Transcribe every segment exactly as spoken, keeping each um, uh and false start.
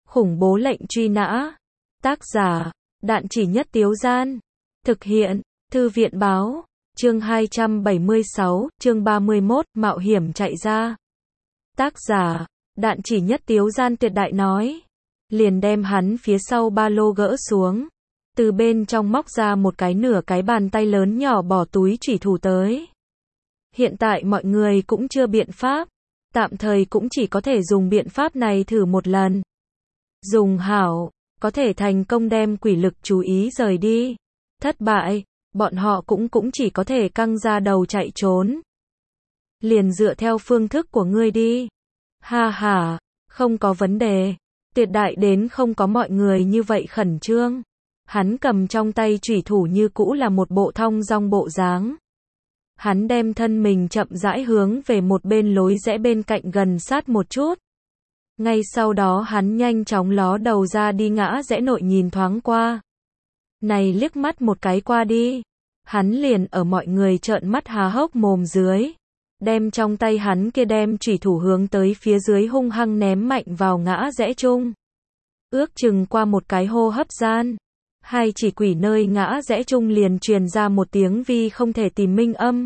Khủng bố lệnh truy nã. Tác giả, Đạn Chỉ Nhất Tiếu Gian. Thực hiện, Thư viện báo. Chương hai trăm bảy mươi sáu, chương ba mươi mốt, mạo hiểm chạy ra. Tác giả, Đạn Chỉ Nhất Tiếu Gian tuyệt đại nói. Liền đem hắn phía sau ba lô gỡ xuống. Từ bên trong móc ra một cái nửa cái bàn tay lớn nhỏ bỏ túi chủy thủ tới. Hiện tại mọi người cũng chưa biện pháp. Tạm thời cũng chỉ có thể dùng biện pháp này thử một lần. Dùng hảo, có thể thành công đem quỷ lực chú ý rời đi. Thất bại, bọn họ cũng cũng chỉ có thể căng ra đầu chạy trốn. Liền dựa theo phương thức của ngươi đi. Ha ha, không có vấn đề. Tuyệt đại đến không có mọi người như vậy khẩn trương. Hắn cầm trong tay chủy thủ như cũ là một bộ thong dong bộ dáng. Hắn đem thân mình chậm rãi hướng về một bên lối rẽ bên cạnh gần sát một chút. Ngay sau đó hắn nhanh chóng ló đầu ra đi ngã rẽ nội nhìn thoáng qua. Này liếc mắt một cái qua đi. Hắn liền ở mọi người trợn mắt há hốc mồm dưới. Đem trong tay hắn kia đem chủy thủ hướng tới phía dưới hung hăng ném mạnh vào ngã rẽ chung. Ước chừng qua một cái hô hấp gian. Hai chỉ quỷ nơi ngã rẽ chung liền truyền ra một tiếng vi không thể tìm minh âm.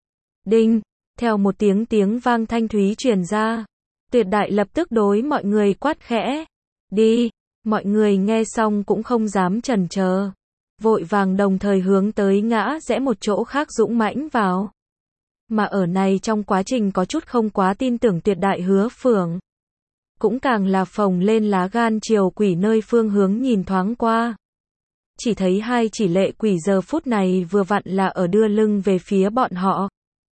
Đinh, theo một tiếng tiếng vang thanh thúy truyền ra. Tuyệt đại lập tức đối mọi người quát khẽ. Đi, mọi người nghe xong cũng không dám chần chờ. Vội vàng đồng thời hướng tới ngã rẽ một chỗ khác dũng mãnh vào. Mà ở này trong quá trình có chút không quá tin tưởng tuyệt đại Hứa Phượng. Cũng càng là phồng lên lá gan chiều quỷ nơi phương hướng nhìn thoáng qua. Chỉ thấy hai chỉ lệ quỷ giờ phút này vừa vặn là ở đưa lưng về phía bọn họ.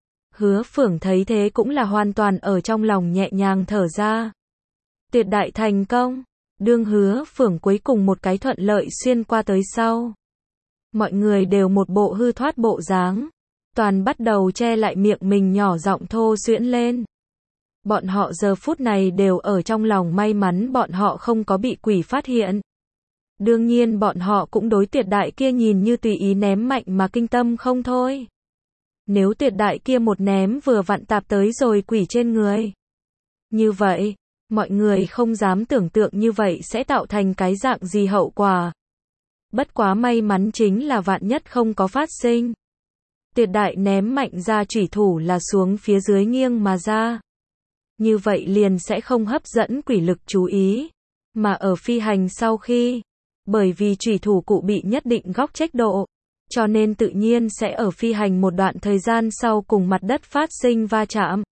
Hứa Phượng thấy thế cũng là hoàn toàn ở trong lòng nhẹ nhàng thở ra. Tuyệt đại thành công. Đương Hứa Phượng cuối cùng một cái thuận lợi xuyên qua tới sau. Mọi người đều một bộ hư thoát bộ dáng. Toàn bắt đầu che lại miệng mình nhỏ giọng thô xuyễn lên. Bọn họ giờ phút này đều ở trong lòng may mắn bọn họ không có bị quỷ phát hiện. Đương nhiên bọn họ cũng đối tuyệt đại kia nhìn như tùy ý ném mạnh mà kinh tâm không thôi. Nếu tuyệt đại kia một ném vừa vặn tạp tới rồi quỷ trên người. Như vậy, mọi người không dám tưởng tượng như vậy sẽ tạo thành cái dạng gì hậu quả. Bất quá may mắn chính là vạn nhất không có phát sinh. Tuyệt đại ném mạnh ra chủy thủ là xuống phía dưới nghiêng mà ra. Như vậy liền sẽ không hấp dẫn quỷ lực chú ý. Mà ở phi hành sau khi, bởi vì chủy thủ cụ bị nhất định góc trách độ, cho nên tự nhiên sẽ ở phi hành một đoạn thời gian sau cùng mặt đất phát sinh va chạm.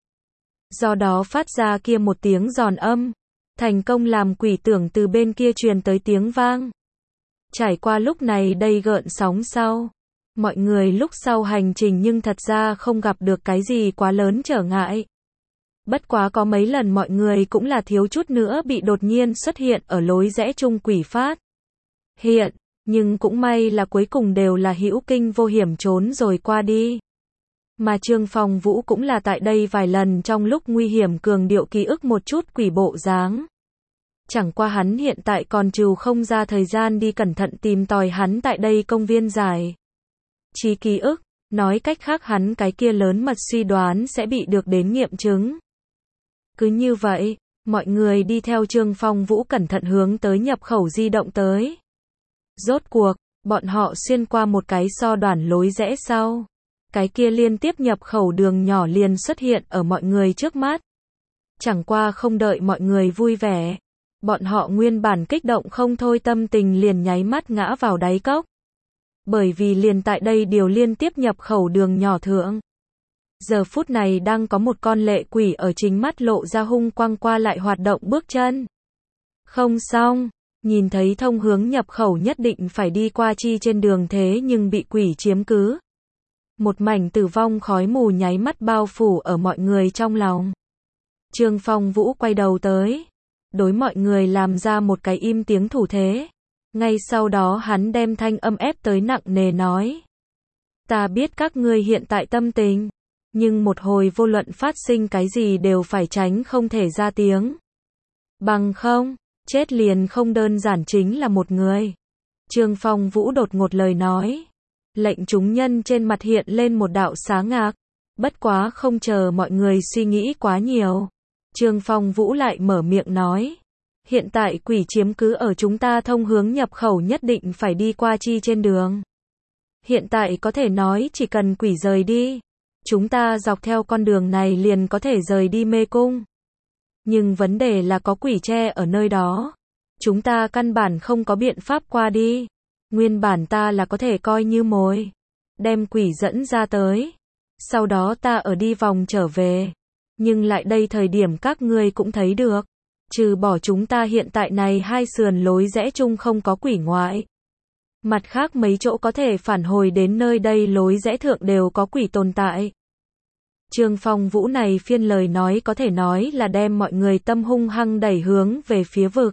Do đó phát ra kia một tiếng giòn âm, thành công làm quỷ tưởng từ bên kia truyền tới tiếng vang. Trải qua lúc này đây gợn sóng sau, mọi người lúc sau hành trình nhưng thật ra không gặp được cái gì quá lớn trở ngại. Bất quá có mấy lần mọi người cũng là thiếu chút nữa bị đột nhiên xuất hiện ở lối rẽ chung quỷ phát hiện, nhưng cũng may là cuối cùng đều là hữu kinh vô hiểm trốn rồi qua đi. Mà Trương Phong Vũ cũng là tại đây vài lần trong lúc nguy hiểm cường điệu ký ức một chút quỷ bộ dáng. Chẳng qua hắn hiện tại còn trừ không ra thời gian đi cẩn thận tìm tòi hắn tại đây công viên giải trí ký ức, nói cách khác hắn cái kia lớn mật suy đoán sẽ bị được đến nghiệm chứng. Cứ như vậy, mọi người đi theo Trương Phong Vũ cẩn thận hướng tới nhập khẩu di động tới. Rốt cuộc, bọn họ xuyên qua một cái so đoản lối rẽ sau. Cái kia liên tiếp nhập khẩu đường nhỏ liền xuất hiện ở mọi người trước mắt. Chẳng qua không đợi mọi người vui vẻ. Bọn họ nguyên bản kích động không thôi tâm tình liền nháy mắt ngã vào đáy cốc. Bởi vì liền tại đây điều liên tiếp nhập khẩu đường nhỏ thượng. Giờ phút này đang có một con lệ quỷ ở chính mắt lộ ra hung quang qua lại hoạt động bước chân. Không xong, nhìn thấy thông hướng nhập khẩu nhất định phải đi qua chi trên đường thế nhưng bị quỷ chiếm cứ. Một mảnh tử vong khói mù nháy mắt bao phủ ở mọi người trong lòng. Trương Phong Vũ quay đầu tới, đối mọi người làm ra một cái im tiếng thủ thế. Ngay sau đó hắn đem thanh âm ép tới nặng nề nói. Ta biết các ngươi hiện tại tâm tình, nhưng một hồi vô luận phát sinh cái gì đều phải tránh không thể ra tiếng. Bằng không, chết liền không đơn giản chính là một người. Trương Phong Vũ đột ngột lời nói. Lệnh chúng nhân trên mặt hiện lên một đạo sáng ngạc. Bất quá không chờ mọi người suy nghĩ quá nhiều. Trương Phong Vũ lại mở miệng nói. Hiện tại quỷ chiếm cứ ở chúng ta thông hướng nhập khẩu nhất định phải đi qua chi trên đường. Hiện tại có thể nói chỉ cần quỷ rời đi, chúng ta dọc theo con đường này liền có thể rời đi mê cung. Nhưng vấn đề là có quỷ tre ở nơi đó. Chúng ta căn bản không có biện pháp qua đi. Nguyên bản ta là có thể coi như mồi, đem quỷ dẫn ra tới. Sau đó ta ở đi vòng trở về. Nhưng lại đây thời điểm các ngươi cũng thấy được. Trừ bỏ chúng ta hiện tại này hai sườn lối rẽ chung không có quỷ ngoại. Mặt khác mấy chỗ có thể phản hồi đến nơi đây lối rẽ thượng đều có quỷ tồn tại. Trương Phong Vũ này phiên lời nói có thể nói là đem mọi người tâm hung hăng đẩy hướng về phía vực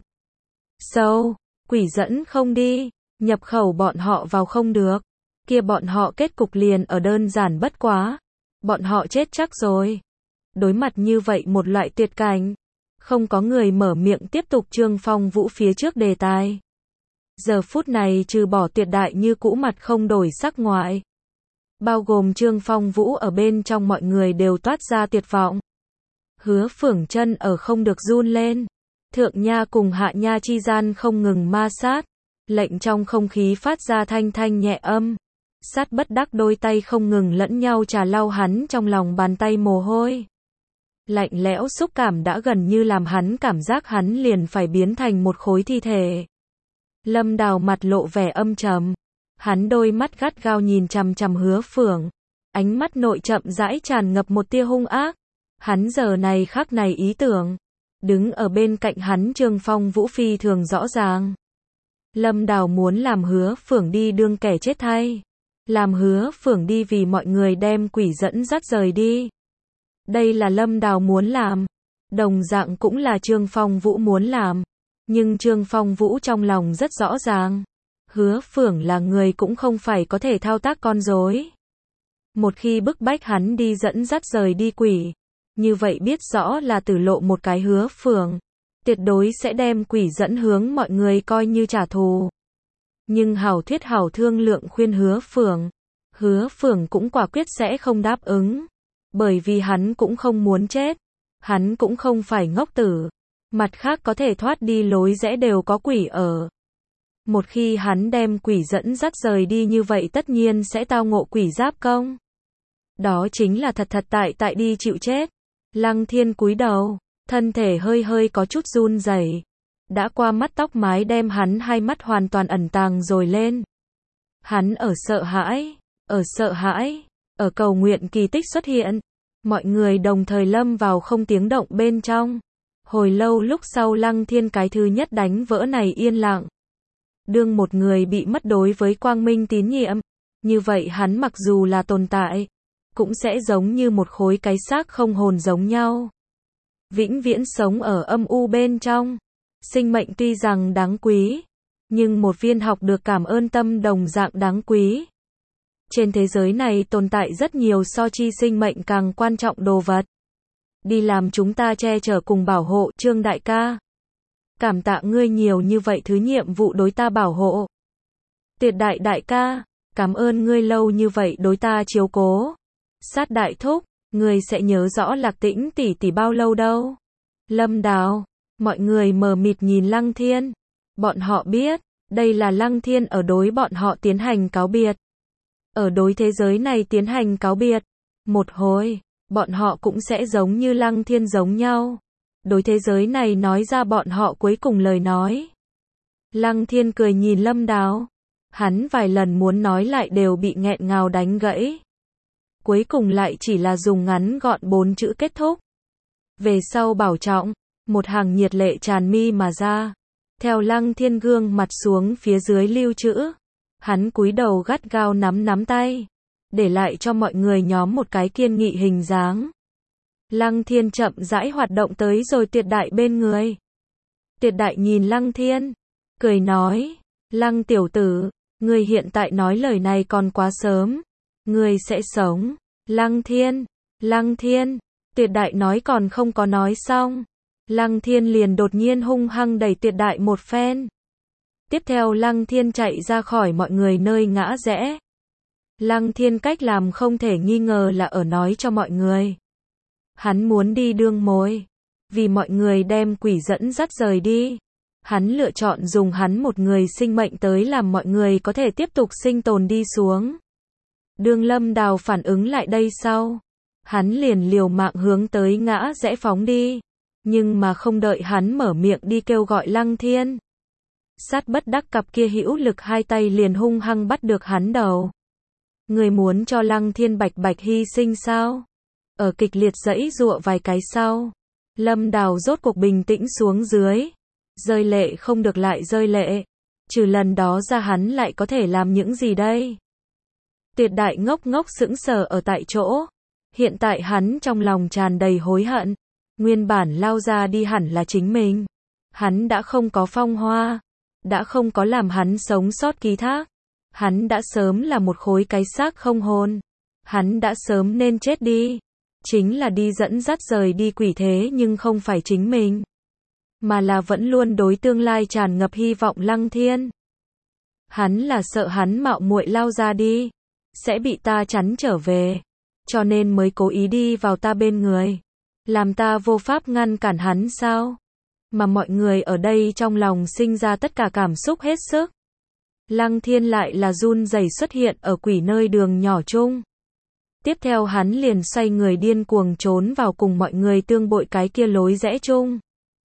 sâu. Quỷ dẫn không đi, nhập khẩu bọn họ vào không được. Kia bọn họ kết cục liền ở đơn giản bất quá. Bọn họ chết chắc rồi. Đối mặt như vậy một loại tuyệt cảnh, không có người mở miệng tiếp tục Trương Phong Vũ phía trước đề tài. Giờ phút này trừ bỏ Tuyệt Đại như cũ mặt không đổi sắc ngoại. Bao gồm Trương Phong Vũ ở bên trong mọi người đều toát ra tuyệt vọng. Hứa Phưởng Chân ở không được run lên. Thượng nha cùng hạ nha chi gian không ngừng ma sát. Lệnh trong không khí phát ra thanh thanh nhẹ âm. Sát bất đắc đôi tay không ngừng lẫn nhau trà lau hắn trong lòng bàn tay mồ hôi. Lạnh lẽo xúc cảm đã gần như làm hắn cảm giác hắn liền phải biến thành một khối thi thể. Lâm Đào mặt lộ vẻ âm trầm. Hắn đôi mắt gắt gao nhìn chằm chằm Hứa Phưởng. Ánh mắt nội chậm rãi tràn ngập một tia hung ác. Hắn giờ này khắc này ý tưởng. Đứng ở bên cạnh hắn Trương Phong Vũ phi thường rõ ràng. Lâm Đào muốn làm Hứa Phưởng đi đương kẻ chết thay. Làm Hứa Phưởng đi vì mọi người đem quỷ dẫn dắt rời đi. Đây là Lâm Đào muốn làm. Đồng dạng cũng là Trương Phong Vũ muốn làm. Nhưng Trương Phong Vũ trong lòng rất rõ ràng. Hứa Phưởng là người cũng không phải có thể thao tác con rối. Một khi bức bách hắn đi dẫn dắt rời đi quỷ, như vậy biết rõ là tử lộ một cái Hứa Phưởng. Tuyệt đối sẽ đem quỷ dẫn hướng mọi người coi như trả thù. Nhưng hảo thuyết hảo thương lượng khuyên Hứa Phưởng. Hứa Phưởng cũng quả quyết sẽ không đáp ứng. Bởi vì hắn cũng không muốn chết. Hắn cũng không phải ngốc tử. Mặt khác có thể thoát đi lối rẽ đều có quỷ ở. Một khi hắn đem quỷ dẫn dắt rời đi như vậy tất nhiên sẽ tao ngộ quỷ giáp công. Đó chính là thật thật tại tại đi chịu chết. Lăng Thiên cúi đầu, thân thể hơi hơi có chút run rẩy. Đã qua mắt tóc mái đem hắn hai mắt hoàn toàn ẩn tàng rồi lên. Hắn ở sợ hãi, ở sợ hãi, ở cầu nguyện kỳ tích xuất hiện. Mọi người đồng thời lâm vào không tiếng động bên trong. Hồi lâu lúc sau Lăng Thiên cái thứ nhất đánh vỡ này yên lặng. Đương một người bị mất đối với quang minh tín nhiệm, như vậy hắn mặc dù là tồn tại, cũng sẽ giống như một khối cái xác không hồn giống nhau. Vĩnh viễn sống ở âm u bên trong. Sinh mệnh tuy rằng đáng quý, nhưng một viên học được cảm ơn tâm đồng dạng đáng quý. Trên thế giới này tồn tại rất nhiều so chi sinh mệnh càng quan trọng đồ vật. Đi làm chúng ta che chở cùng bảo hộ, Trương đại ca. Cảm tạ ngươi nhiều như vậy thứ nhiệm vụ đối ta bảo hộ. Tuyệt Đại đại ca, cảm ơn ngươi lâu như vậy đối ta chiếu cố. Sát đại thúc, ngươi sẽ nhớ rõ Lạc Tĩnh tỷ tỷ bao lâu đâu. Lâm Đào, mọi người mờ mịt nhìn Lăng Thiên. Bọn họ biết, đây là Lăng Thiên ở đối bọn họ tiến hành cáo biệt. Ở đối thế giới này tiến hành cáo biệt. Một hồi, bọn họ cũng sẽ giống như Lăng Thiên giống nhau. Đối thế giới này nói ra bọn họ cuối cùng lời nói. Lăng Thiên cười nhìn Lâm Đào. Hắn vài lần muốn nói lại đều bị nghẹn ngào đánh gãy. Cuối cùng lại chỉ là dùng ngắn gọn bốn chữ kết thúc. Về sau bảo trọng, một hàng nhiệt lệ tràn mi mà ra. Theo Lăng Thiên gương mặt xuống phía dưới lưu trữ. Hắn cúi đầu gắt gao nắm nắm tay. Để lại cho mọi người nhóm một cái kiên nghị hình dáng. Lăng Thiên chậm rãi hoạt động tới rồi Tuyệt Đại bên người. Tuyệt Đại nhìn Lăng Thiên, cười nói, Lăng tiểu tử, ngươi hiện tại nói lời này còn quá sớm. Ngươi sẽ sống. Lăng Thiên, Lăng Thiên, Tuyệt Đại nói còn không có nói xong. Lăng Thiên liền đột nhiên hung hăng đẩy Tuyệt Đại một phen. Tiếp theo Lăng Thiên chạy ra khỏi mọi người nơi ngã rẽ. Lăng Thiên cách làm không thể nghi ngờ là ở nói cho mọi người. Hắn muốn đi đương mồi. Vì mọi người đem quỷ dẫn dắt rời đi. Hắn lựa chọn dùng hắn một người sinh mệnh tới làm mọi người có thể tiếp tục sinh tồn đi xuống. Đương Lâm Đào phản ứng lại đây sau, hắn liền liều mạng hướng tới ngã rẽ phóng đi. Nhưng mà không đợi hắn mở miệng đi kêu gọi Lăng Thiên. Sát bất đắc cặp kia hữu lực hai tay liền hung hăng bắt được hắn đầu. Người muốn cho Lăng Thiên bạch bạch hy sinh sao? Ở kịch liệt giãy giụa vài cái sau, Lâm Đào rốt cuộc bình tĩnh xuống dưới. Rơi lệ không được lại rơi lệ. Trừ lần đó ra hắn lại có thể làm những gì đây? Tuyệt đại ngốc ngốc sững sờ ở tại chỗ. Hiện tại hắn trong lòng tràn đầy hối hận. Nguyên bản lao ra đi hẳn là chính mình. Hắn đã không có phong hoa. Đã không có làm hắn sống sót ký thác. Hắn đã sớm là một khối cái xác không hồn. Hắn đã sớm nên chết đi. Chính là đi dẫn dắt rời đi quỷ thế nhưng không phải chính mình. Mà là vẫn luôn đối tương lai tràn ngập hy vọng Lăng Thiên. Hắn là sợ hắn mạo muội lao ra đi. Sẽ bị ta chắn trở về. Cho nên mới cố ý đi vào ta bên người. Làm ta vô pháp ngăn cản hắn sao? Mà mọi người ở đây trong lòng sinh ra tất cả cảm xúc hết sức. Lăng Thiên lại là run rẩy xuất hiện ở quỷ nơi đường nhỏ chung. Tiếp theo hắn liền xoay người điên cuồng trốn vào cùng mọi người tương bội cái kia lối rẽ chung.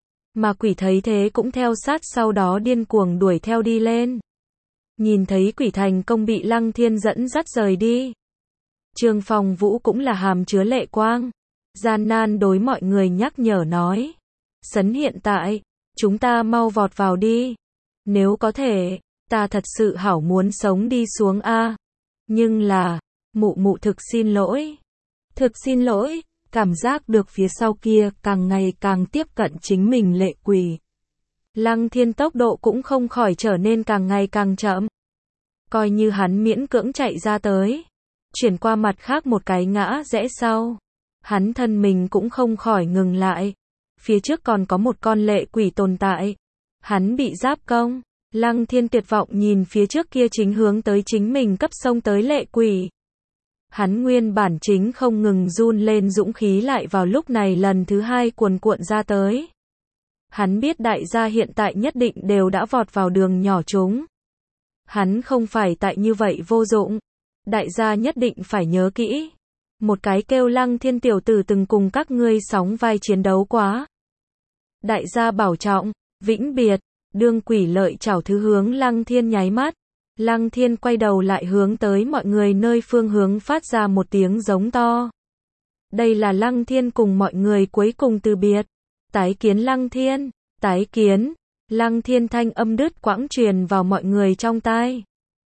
Mà quỷ thấy thế cũng theo sát sau đó điên cuồng đuổi theo đi lên. Nhìn thấy quỷ thành công bị Lăng Thiên dẫn dắt rời đi. Trương Phong Vũ cũng là hàm chứa lệ quang. Gian nan đối mọi người nhắc nhở nói. Sấn hiện tại, chúng ta mau vọt vào đi. Nếu có thể, ta thật sự hảo muốn sống đi xuống a. Nhưng là, mụ mụ thực xin lỗi. Thực xin lỗi, cảm giác được phía sau kia càng ngày càng tiếp cận chính mình lệ quỷ. Lăng Thiên tốc độ cũng không khỏi trở nên càng ngày càng chậm. Coi như hắn miễn cưỡng chạy ra tới. Chuyển qua mặt khác một cái ngã rẽ sau. Hắn thân mình cũng không khỏi ngừng lại. Phía trước còn có một con lệ quỷ tồn tại. Hắn bị giáp công. Lăng Thiên tuyệt vọng nhìn phía trước kia chính hướng tới chính mình cấp xông tới lệ quỷ. Hắn nguyên bản chính không ngừng run lên dũng khí lại vào lúc này lần thứ hai cuồn cuộn ra tới. Hắn biết đại gia hiện tại nhất định đều đã vọt vào đường nhỏ chúng. Hắn không phải tại như vậy vô dụng. Đại gia nhất định phải nhớ kỹ. Một cái kêu Lăng Thiên tiểu tử từng cùng các ngươi sóng vai chiến đấu quá. Đại gia bảo trọng, vĩnh biệt. Đương quỷ lợi chảo thứ hướng Lăng Thiên nháy mắt. Lăng Thiên quay đầu lại hướng tới mọi người nơi phương hướng phát ra một tiếng giống to. Đây là Lăng Thiên cùng mọi người cuối cùng từ biệt. Tái kiến Lăng Thiên, tái kiến. Lăng Thiên thanh âm đứt quãng truyền vào mọi người trong tai.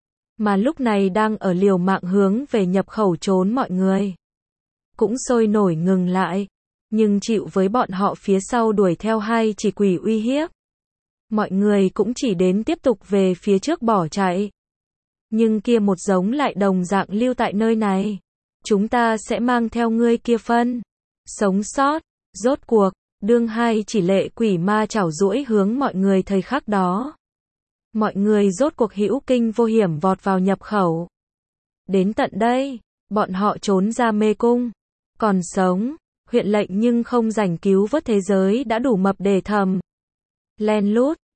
Mà lúc này đang ở liều mạng hướng về nhập khẩu trốn mọi người. Cũng sôi nổi ngừng lại. Nhưng chịu với bọn họ phía sau đuổi theo hai chỉ quỷ uy hiếp. Mọi người cũng chỉ đến tiếp tục về phía trước bỏ chạy. Nhưng kia một giống lại đồng dạng lưu tại nơi này. Chúng ta sẽ mang theo ngươi kia phân. Sống sót. Rốt cuộc, đương hai chỉ lệ quỷ ma chảo duỗi hướng mọi người thời khắc đó. Mọi người rốt cuộc hữu kinh vô hiểm vọt vào nhập khẩu. Đến tận đây, bọn họ trốn ra mê cung. Còn sống, huyện lệnh nhưng không rảnh cứu vớt thế giới đã đủ mập để thầm. Len lút,